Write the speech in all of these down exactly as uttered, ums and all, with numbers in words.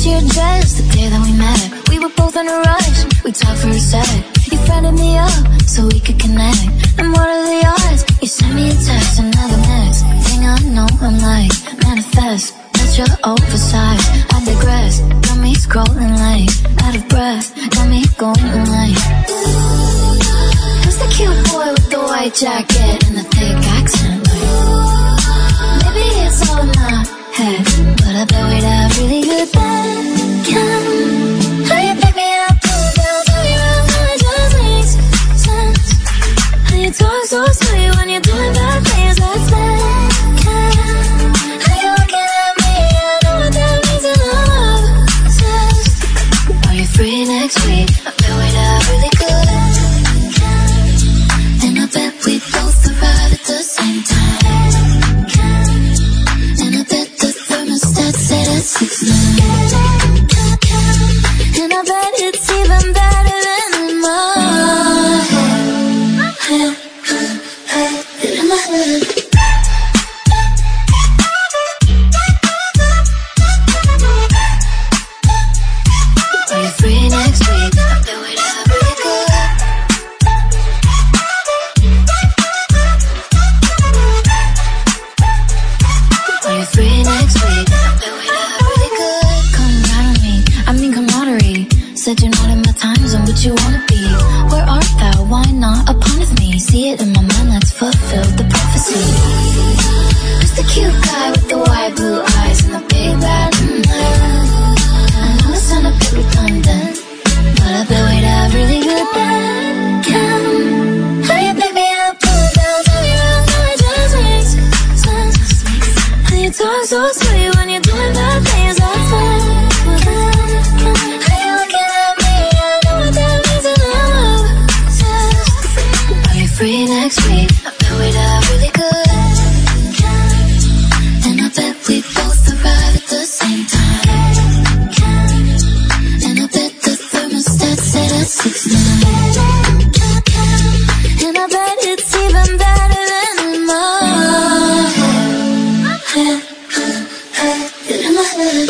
to your dress the day that we met. We were both in a rush, we talked for a sec. You friended me up so we could connect. And what are the odds? You sent me a text, and now the next thing I know, I'm like, manifest. That's your oversized, I digress. Got me scrolling like, out of breath. Got me going like, who's the cute boy with the white jacket and the thick accent? Maybe it's all in my head, but I bet we'd have really good bacon. How you pick me up, pull me down, turn me around, how it just makes sense. How you talk so sweet when you're doing bad things, that's bacon. How you looking at me, I know what that means, and I'm obsessed. Are you free next week? I bet we'd have really good bacon. And I bet we both arrive at the same time. And I bet the thermostat said at six nine. And I bet it's even better than in my head. In my head. Are you free next week? I bet we'd have really good. Are you free next week? I bet we'd have really good. Come right on me, I mean camaraderie. Said you're not in my time zone, but you wanna be. Where art thou? Why not upon of me? See it in my mind, let's fulfill the prophecy. Who's the cute guy with the white blue eyes and the big bad mm-hmm. I know it sound a bit redundant, but I bet we'd have really good bacon. How you pick me up, pull me down, turn me around, how it just makes sense. How you talk so sweet when you're doing bad things, that's bacon. How you looking at me, I know what that means, and I'm obsessed. Are you free next week? I bet we'd have really good bacon. And I bet we both arrive at the same time. And I bet the thermostat said at six nine. And I bet it's even better than in my head. In my head.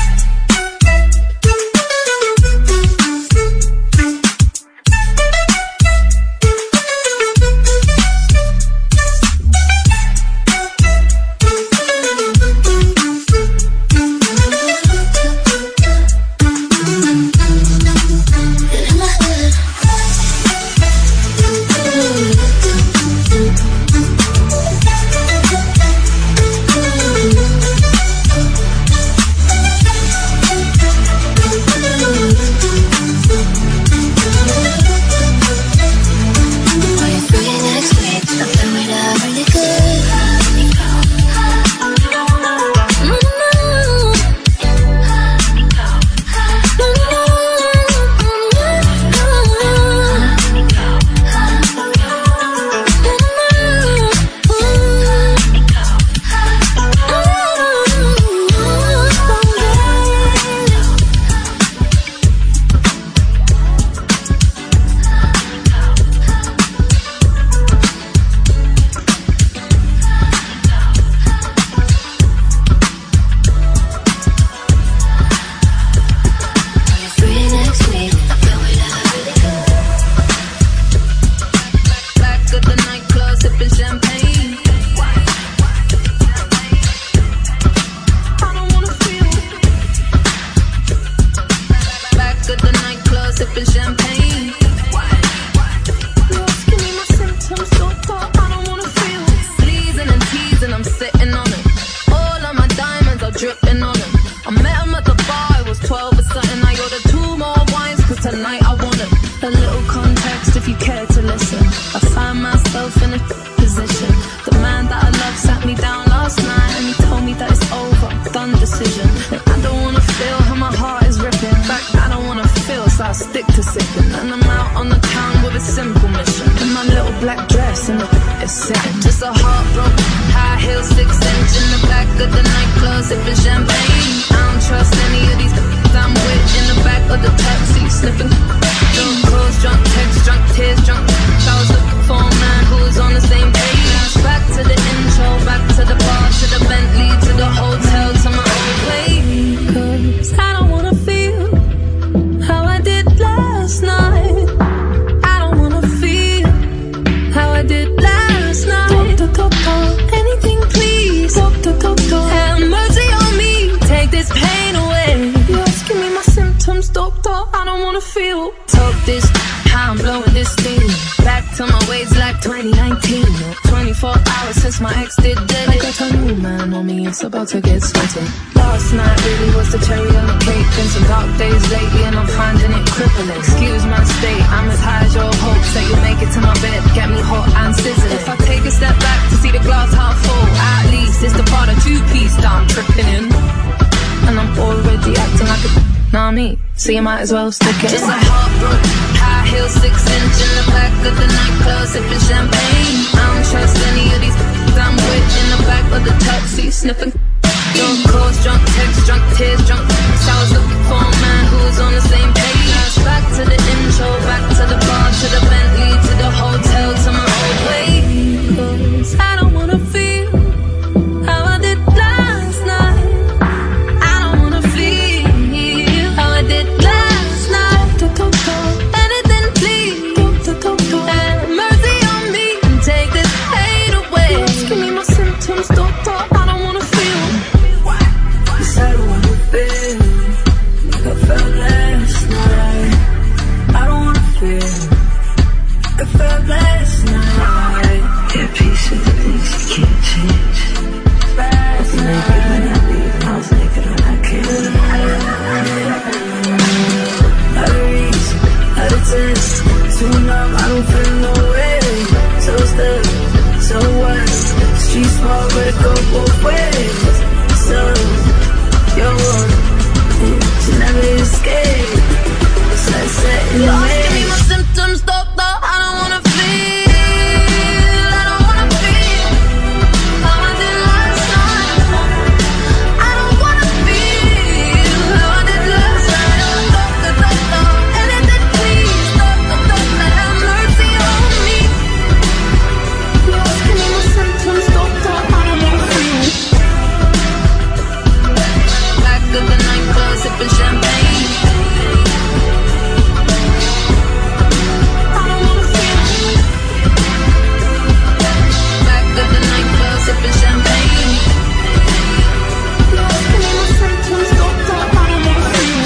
Just a heartbroken, high heel, six inch in the back of the nightclub, sipping champagne. I don't trust any of these I'm with in the back of the taxi, sniffing. Drunk calls, drunk texts, drunk tears, drunk. I was looking for a man who was on the same page. Back twenty nineteen, twenty-four hours since my ex did it. I got a new man on me, it's about to get sweaty. Last night really was the cherry on the cake. Been some dark days lately and I'm finding it crippling. Excuse my state, I'm as high as your hopes that you'll make it to my bed, get me hot and sizzling. If I take a step back to see the glass half full, at least it's the part of two-piece that I'm tripping in. And I'm already acting like a know me, so you might as well stick it. Just a heartbroken, high heel, six inch in the back of the nightclub, sipping champagne. I don't trust any of these I'm with in the back of the taxi, sniffing. Drunk calls, drunk texts, drunk tears, drunk texts. I was looking for a man who was on the same page. Back to the intro, back to the bar, to the Bentley, to the hotel, to my old way. 'Cause I don't wanna feel how I did last night. I don't wanna feel how I did last night. Anything please, have mercy on me and take this pain away. Give me my symptoms, doctor, I don't wanna feel. Yes, I don't wanna feel like I felt last night. I don't wanna feel like I felt last night. Yeah, peace with the things you can't change. I was naked when I leave, I was naked when I came. Out of reach, out of touch, too numb, I don't feel no way. So stuck, so what? Street small, but it go both ways. So, you're one, you never escape. It's like set in the maze. Give me my symptoms, doctor, I don't wanna feel. I don't wanna feel how I did last night. I don't wanna feel how I did last night. Doctor, doctor, anything please, doctor, doctor, have mercy on me. Yes, give me my symptoms, doctor, I don't wanna feel. Back of the nightclub, sipping champagne. I don't wanna feel. Back of the nightclub, sipping champagne. Yes, give me my symptoms, doctor, I don't wanna feel.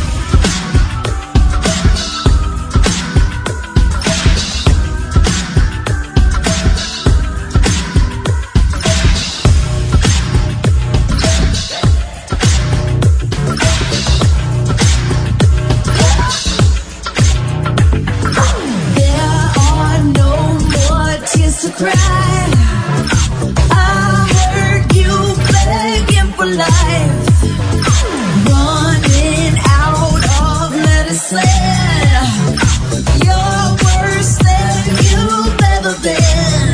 There are no more tears to cry. I heard you begging for life, running out of medicine. You're worse than you've ever been.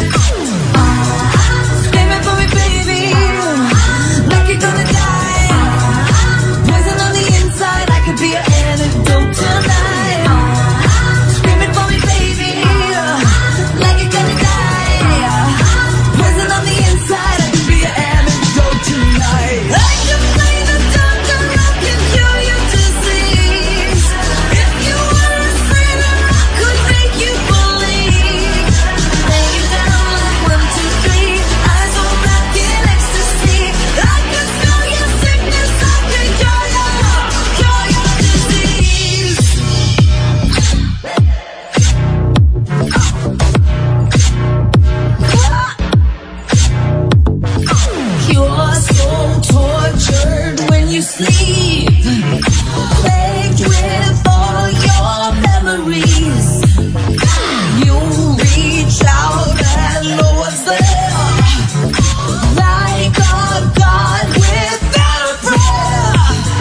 Screaming for me, baby, like you're gonna die. Poison on the inside, I could be an antidote tonight. Screaming for me, baby, like you're gonna die. Poison on the inside, I could be an antidote tonight. I can play the doctor, I can cure your disease. If you were a sinner, I could make you believe. Lay you down like one, two, three, eyes all black in ecstasy. I can smell your sickness, I can cure your, cure your disease. You're so tortured when you sleep, plagued with all your memories. You reach out and know what's there, like a god without a prayer.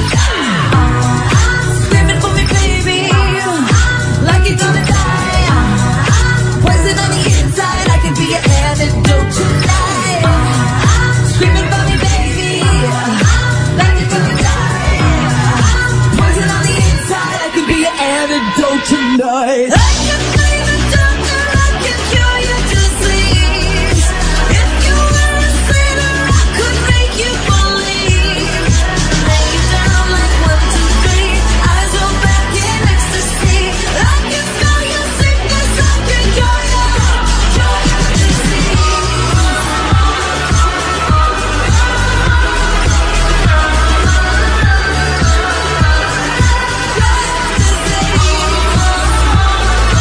Screaming for me, baby, like you're gonna die. Poison on the inside, I could be an antidote tonight. Screaming for me, baby, like you're gonna die. Poison on the inside, I could be an antidote tonight. I can play the doctor, I can cure your disease. If you were a sinner, I could make you believe. Lay you down like one, two, three, eyes all back in ecstasy. I can smell your sickness, I can cure your, cure your disease. Cure your disease.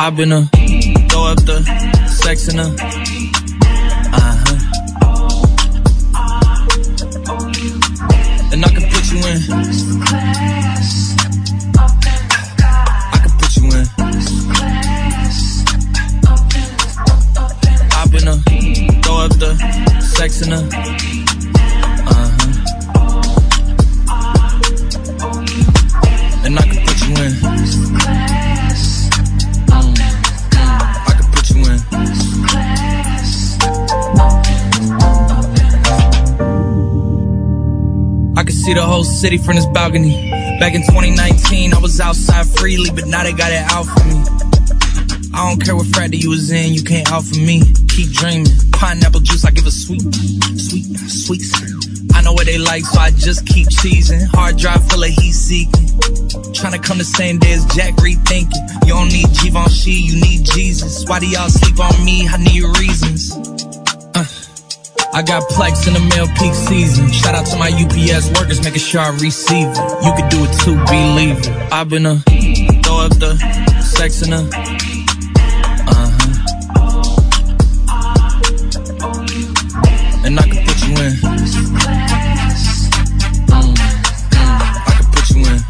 I've been a throw up the sex in her. Uh-huh. And I can put you in. I can put you in. I've been a throw up the sex in her. Uh-huh. And I can put you in. I can see the whole city from this balcony. Back in twenty nineteen, I was outside freely, but now they got it out for me. I don't care what frat you was in, you can't out for me. Keep dreaming, pineapple juice, I give a sweet, sweet, sweet. I know what they like, so I just keep cheesing. Hard drive full of heat seeking. Tryna come the same day as Jack rethinking. You don't need Givenchy, you need Jesus. Why do y'all sleep on me? I need reasons. Uh. I got Plex in the mail peak season. Shout out to my U P S workers, making sure I receive it. You could do it too, believe it. I've been a throw up the sex in her. Uh-huh. And I can put you in. Mm. I can put you in.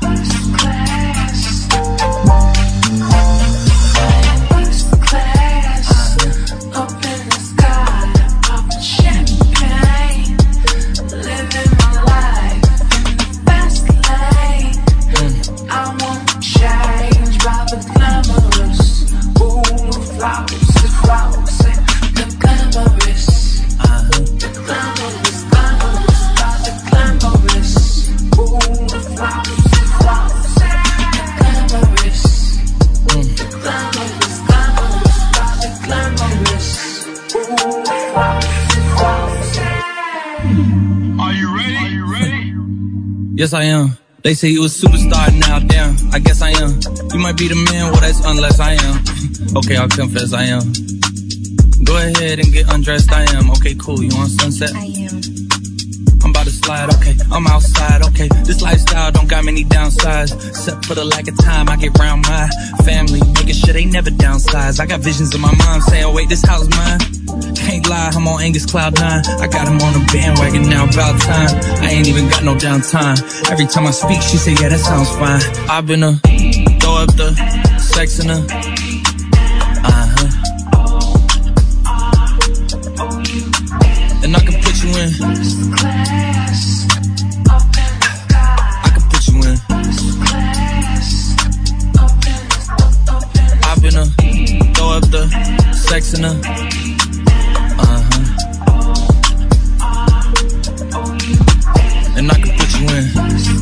Yes, I am. They say you a superstar now, damn, I guess I am. You might be the man, well that's unless I am. Okay, I'll confess I am. Go ahead and get undressed, I am. Okay, cool, you want sunset? I am. I'm about to slide, okay, I'm outside, okay. This lifestyle don't got many downsides. Except for the lack of time I get around my family, making sure they never downsize. I got visions of my mom saying, wait, this house mine. Can't lie, I'm on Angus Cloud nine. I got him on the bandwagon now, about time. I ain't even got no downtime. Every time I speak, she say, yeah, that sounds fine. I've been a throw up the sex in her. Uh-huh. And I can put you in. I can put you in. I've been a throw up the sex in her. Uh-huh. And I can put you in.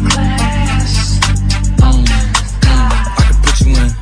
Mm. I can put you in.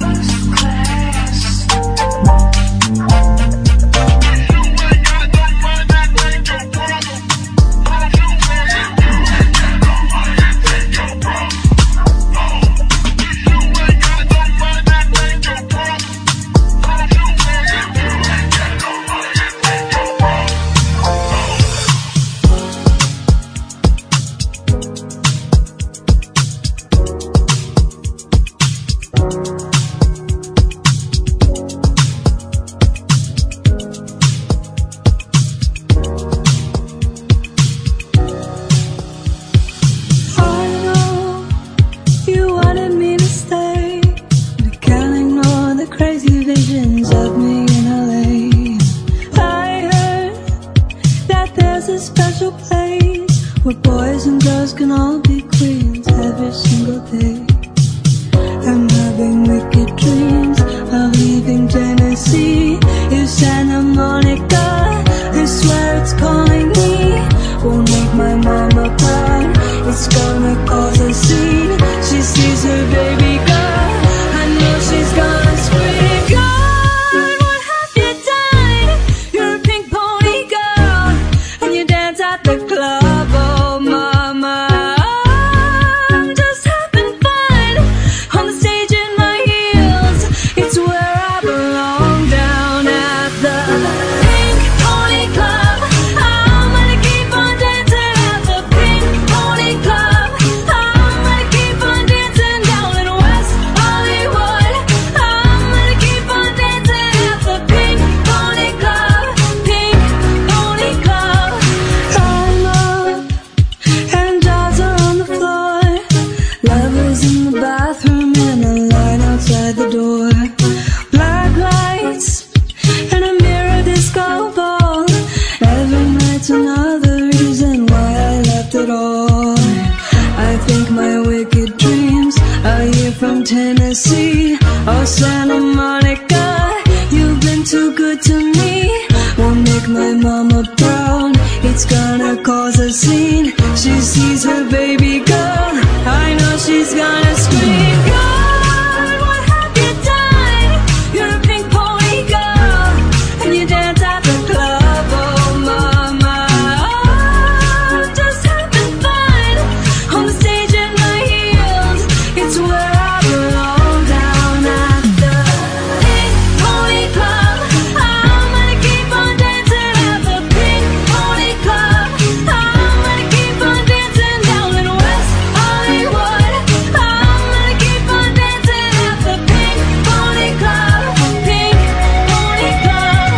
Oh, Santa Monica, you've been too good to me. Won't make my mama proud, it's gonna cause a scene. She sees her baby girl, I know she's gonna scream. God, what have you done? You're a pink pony girl, and you dance at the club. Oh mama, oh, just having fun on the stage in my heels. It's where I belong, down at the Pink Pony Club. I'm gonna keep on dancing at the Pink Pony Club. I'm gonna keep on dancing down in West Hollywood. I'm gonna keep on dancing at the Pink Pony Club. Pink Pony Club.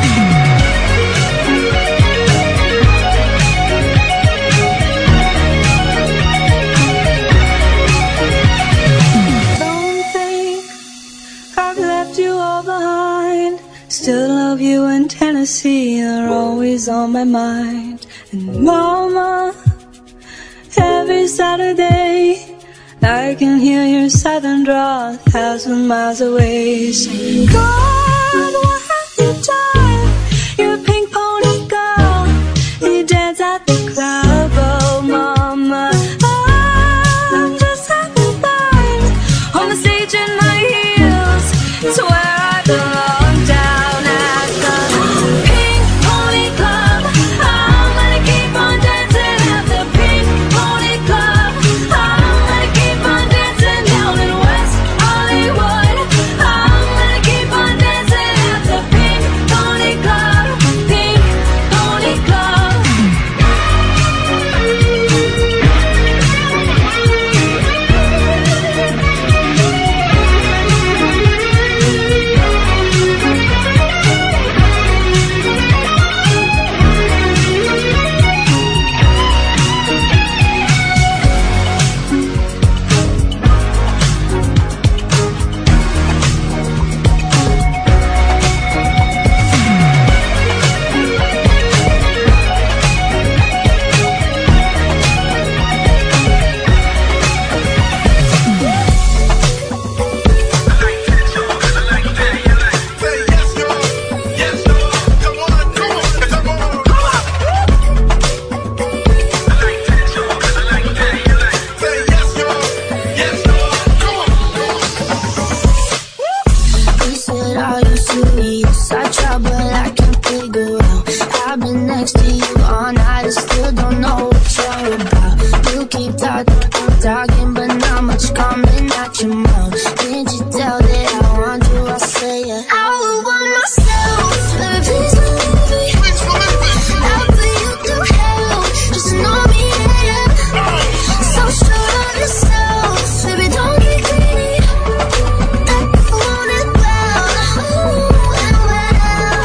Don't think I've left you all behind. Still love you in Tennessee, you're always on my mind. And mama, every Saturday I can hear your southern drawl a thousand miles away. Saying, God, what have you done? You're a pink pony girl, and you dance at the club. Oh mama, I'm just having fun on the stage in my heels. It's where I belong, down at the Pink Pony Club. I'm gonna keep on dancing at the Pink Pony Club. I'm gonna keep on dancing down in West Hollywood. I'm gonna keep on dancing at the Pink Pony Club. Pink Pony Club. You said, are you serious? I try, but I can't figure out. I've been next to you all night, I still don't know what you're about. You keep talking, talking, but not much coming out your mouth. Can't you tell that I want you? I say it. I would want myself, baby, please believe me. I'll put you through hell, just know me, yeah. So sure of yourself, baby, don't get greedy. I want it well, ooh, and well.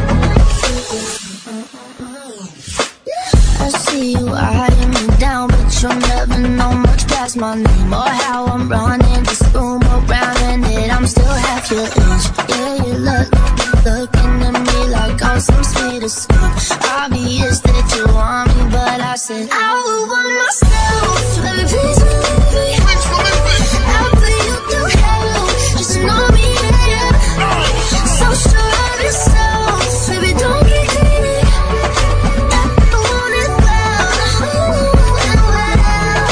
I see you eyeing me down, but you'll never know much past my name or how I'm running this room around, and that I'm still half your age. Yeah, you look, looking at me like I'm some sweet escape. Obvious that you want me, but I said I would want myself, baby, please believe me. I'll put you through hell, just know me, yeah. So sure of yourself, baby, don't get greedy. I want it well, ooh, and well.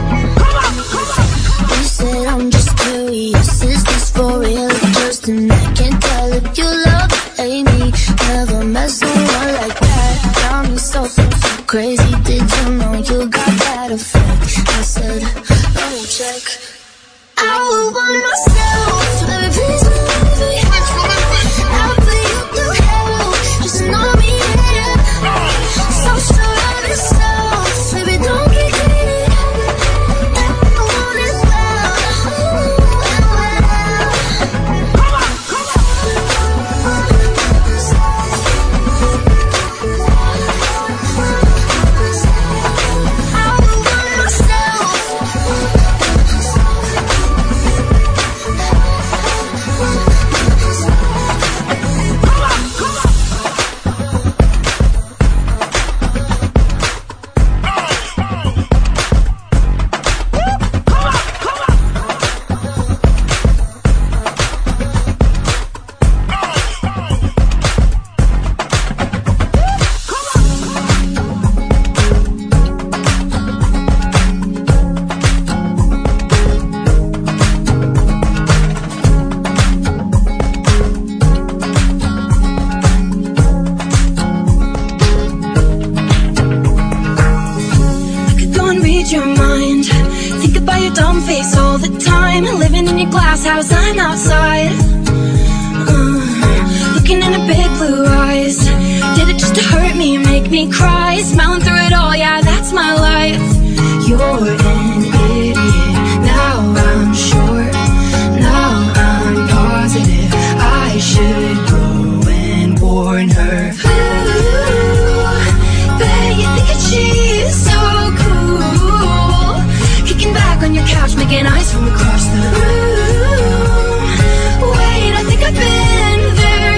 You said I'm just curious, is this for real or just a night? Can't tell if you love or hate me. Never met someone like that. Got me so, so, so crazy. Did you know you got that effect? I said, oh, check. I would want myself, baby, please believe me. I'll put you through hell, just know me, yeah. So sure of yourself, baby, don't get greedy. I want it well, ooh, and well. house, I'm outside, uh, looking in her big blue eyes. Did it just to hurt me, make me cry? Smiling through it all, yeah, that's my life. You're an idiot, now I'm sure, now I'm positive I should go and warn her. Ooh, bet you think that she's so cool, kicking back on your couch, making eyes from across the room. Wait, I think I've been there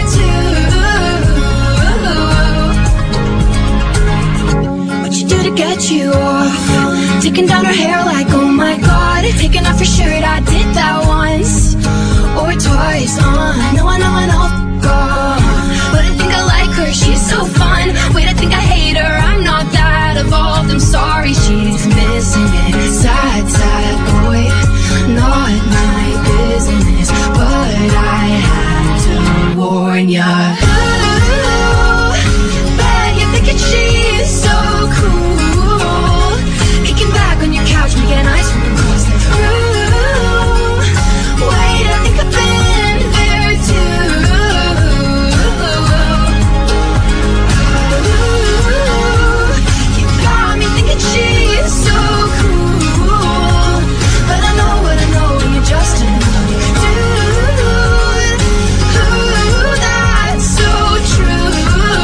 too. What you do to get you off? Taking down her hair like, oh my god. Taking off her shirt, I did that once or twice. uh, I know, I know, I know, God. But I think I like her, she's so fun. Wait, I think I hate her, I'm not that evolved. I'm sorry, she's missing it. Sad, sad boy, not my business, but I had to warn ya. Ooh, bet you're thinking she's so cool, kicking back on your couch, making eyes from across the room. Wait, I think I've been there too. Ooh, you got me thinking she's so cool, but I know what I know, and you're just another dude. Ooh, that's so true.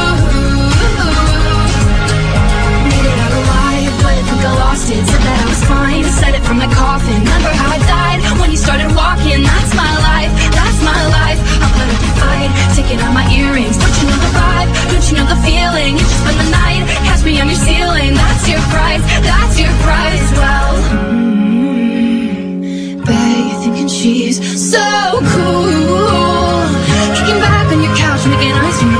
Made it out alive, but I think I lost it. Said that I was fine, said it from the coffin. Remember how I died when you started walking? That's my life, that's my life. I'll put up a fight, taking out my earrings. Don't you know the vibe? Don't you know the feeling? You just spend the night, catch me on your ceiling. That's your price, that's your price. Well, mm, bet you're thinking she's so cool, kicking back on your couch, making eyes from